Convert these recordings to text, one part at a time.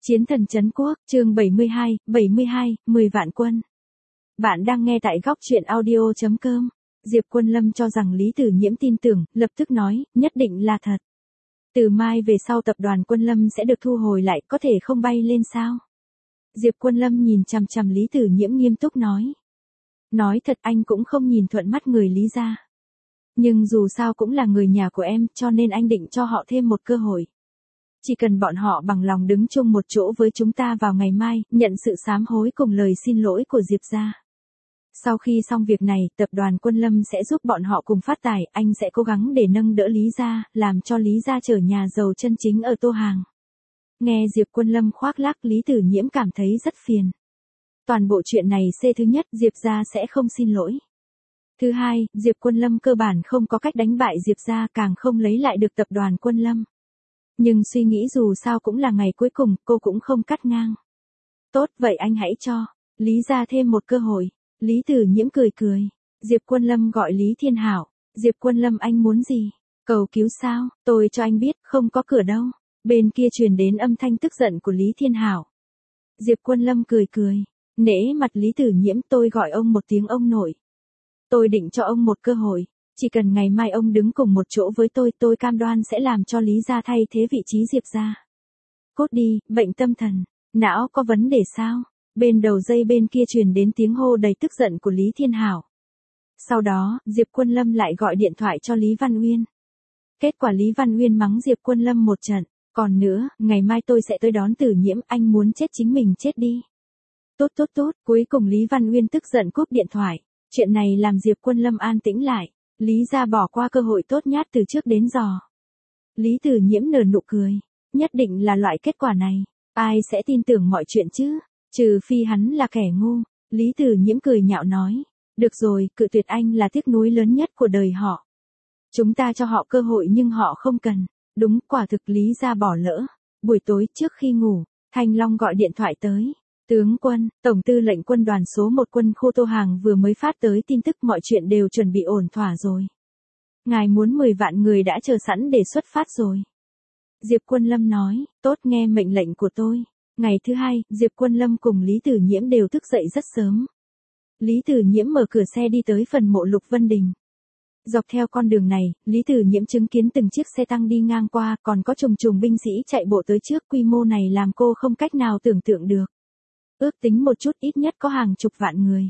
Chiến thần trấn quốc, chương 72, 10 vạn quân. Bạn đang nghe tại góc truyện audio.com. Diệp Quân Lâm cho rằng Lý Tử Nhiễm tin tưởng, lập tức nói, nhất định là thật. Từ mai về sau tập đoàn Quân Lâm sẽ được thu hồi lại, có thể không bay lên sao? Diệp Quân Lâm nhìn chằm chằm Lý Tử Nhiễm nghiêm túc nói. Nói thật anh cũng không nhìn thuận mắt người Lý gia. Nhưng dù sao cũng là người nhà của em, cho nên anh định cho họ thêm một cơ hội. Chỉ cần bọn họ bằng lòng đứng chung một chỗ với chúng ta vào ngày mai, nhận sự sám hối cùng lời xin lỗi của Diệp gia. Sau khi xong việc này, tập đoàn Quân Lâm sẽ giúp bọn họ cùng phát tài, anh sẽ cố gắng để nâng đỡ Lý gia, làm cho Lý gia trở nhà giàu chân chính ở Tô Hàng. Nghe Diệp Quân Lâm khoác lác, Lý Tử Nhiễm cảm thấy rất phiền. Toàn bộ chuyện này thứ nhất, Diệp gia sẽ không xin lỗi. Thứ hai, Diệp Quân Lâm cơ bản không có cách đánh bại Diệp gia, càng không lấy lại được tập đoàn Quân Lâm. Nhưng suy nghĩ dù sao cũng là ngày cuối cùng, cô cũng không cắt ngang. Tốt, vậy anh hãy cho Lý gia thêm một cơ hội. Lý Tử Nhiễm cười cười. Diệp Quân Lâm gọi Lý Thiên Hảo. Diệp Quân Lâm, anh muốn gì? Cầu cứu sao? Tôi cho anh biết, không có cửa đâu. Bên kia truyền đến âm thanh tức giận của Lý Thiên Hảo. Diệp Quân Lâm cười cười. Nể mặt Lý Tử Nhiễm, tôi gọi ông một tiếng ông nội. Tôi định cho ông một cơ hội. Chỉ cần ngày mai ông đứng cùng một chỗ với tôi cam đoan sẽ làm cho Lý gia thay thế vị trí Diệp gia. Cốt đi, bệnh tâm thần. Não có vấn đề sao? Bên đầu dây bên kia truyền đến tiếng hô đầy tức giận của Lý Thiên Hảo. Sau đó, Diệp Quân Lâm lại gọi điện thoại cho Lý Văn Uyên. Kết quả Lý Văn Uyên mắng Diệp Quân Lâm một trận. Còn nữa, ngày mai tôi sẽ tới đón Tử Nhiễm, anh muốn chết chính mình chết đi. Tốt, cuối cùng Lý Văn Uyên tức giận cúp điện thoại. Chuyện này làm Diệp Quân Lâm an tĩnh lại. Lý gia bỏ qua cơ hội tốt nhát từ trước đến giờ. Lý Tử Nhiễm nở nụ cười. Nhất định là loại kết quả này. Ai sẽ tin tưởng mọi chuyện chứ? Trừ phi hắn là kẻ ngu. Lý Tử Nhiễm cười nhạo nói. Được rồi, cự tuyệt anh là tiếc nuối lớn nhất của đời họ. Chúng ta cho họ cơ hội nhưng họ không cần. Đúng, quả thực Lý gia bỏ lỡ. Buổi tối trước khi ngủ, Thanh Long gọi điện thoại tới. Tướng quân, Tổng tư lệnh quân đoàn số 1 quân khu Tô Hàng vừa mới phát tới tin tức mọi chuyện đều chuẩn bị ổn thỏa rồi. Ngài muốn 10 vạn người đã chờ sẵn để xuất phát rồi. Diệp Quân Lâm nói, tốt, nghe mệnh lệnh của tôi. Ngày thứ hai, Diệp Quân Lâm cùng Lý Tử Nhiễm đều thức dậy rất sớm. Lý Tử Nhiễm mở cửa xe đi tới phần mộ Lục Vân Đình. Dọc theo con đường này, Lý Tử Nhiễm chứng kiến từng chiếc xe tăng đi ngang qua, còn có trùng binh sĩ chạy bộ tới trước, quy mô này làm cô không cách nào tưởng tượng được. Ước tính một chút ít nhất có hàng chục vạn người.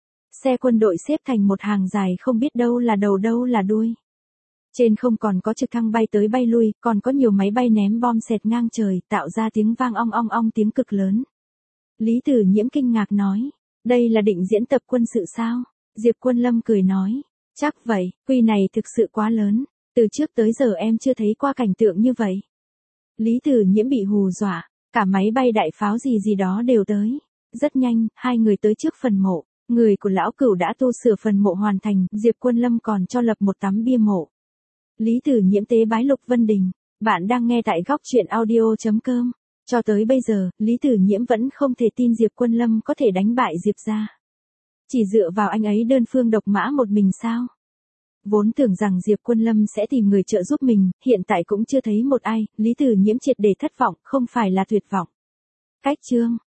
Xe quân đội xếp thành một hàng dài không biết đâu là đầu đâu là đuôi. Trên không còn có trực thăng bay tới bay lui, còn có nhiều máy bay ném bom xẹt ngang trời, tạo ra tiếng vang ong ong ong, tiếng cực lớn. Lý Tử Nhiễm kinh ngạc nói, đây là định diễn tập quân sự sao? Diệp Quân Lâm cười nói, chắc vậy, quy này thực sự quá lớn, từ trước tới giờ em chưa thấy qua cảnh tượng như vậy. Lý Tử Nhiễm bị hù dọa, cả máy bay đại pháo gì đó đều tới. Rất nhanh, hai người tới trước phần mộ, người của lão Cửu đã tu sửa phần mộ hoàn thành, Diệp Quân Lâm còn cho lập một tấm bia mộ. Lý Tử Nhiễm tế bái Lục Vân Đình. Bạn đang nghe tại góc truyện audio.com. Cho tới bây giờ, Lý Tử Nhiễm vẫn không thể tin Diệp Quân Lâm có thể đánh bại Diệp gia. Chỉ dựa vào anh ấy đơn phương độc mã một mình sao? Vốn tưởng rằng Diệp Quân Lâm sẽ tìm người trợ giúp mình, hiện tại cũng chưa thấy một ai, Lý Tử Nhiễm triệt để thất vọng, không phải là tuyệt vọng. Cách chương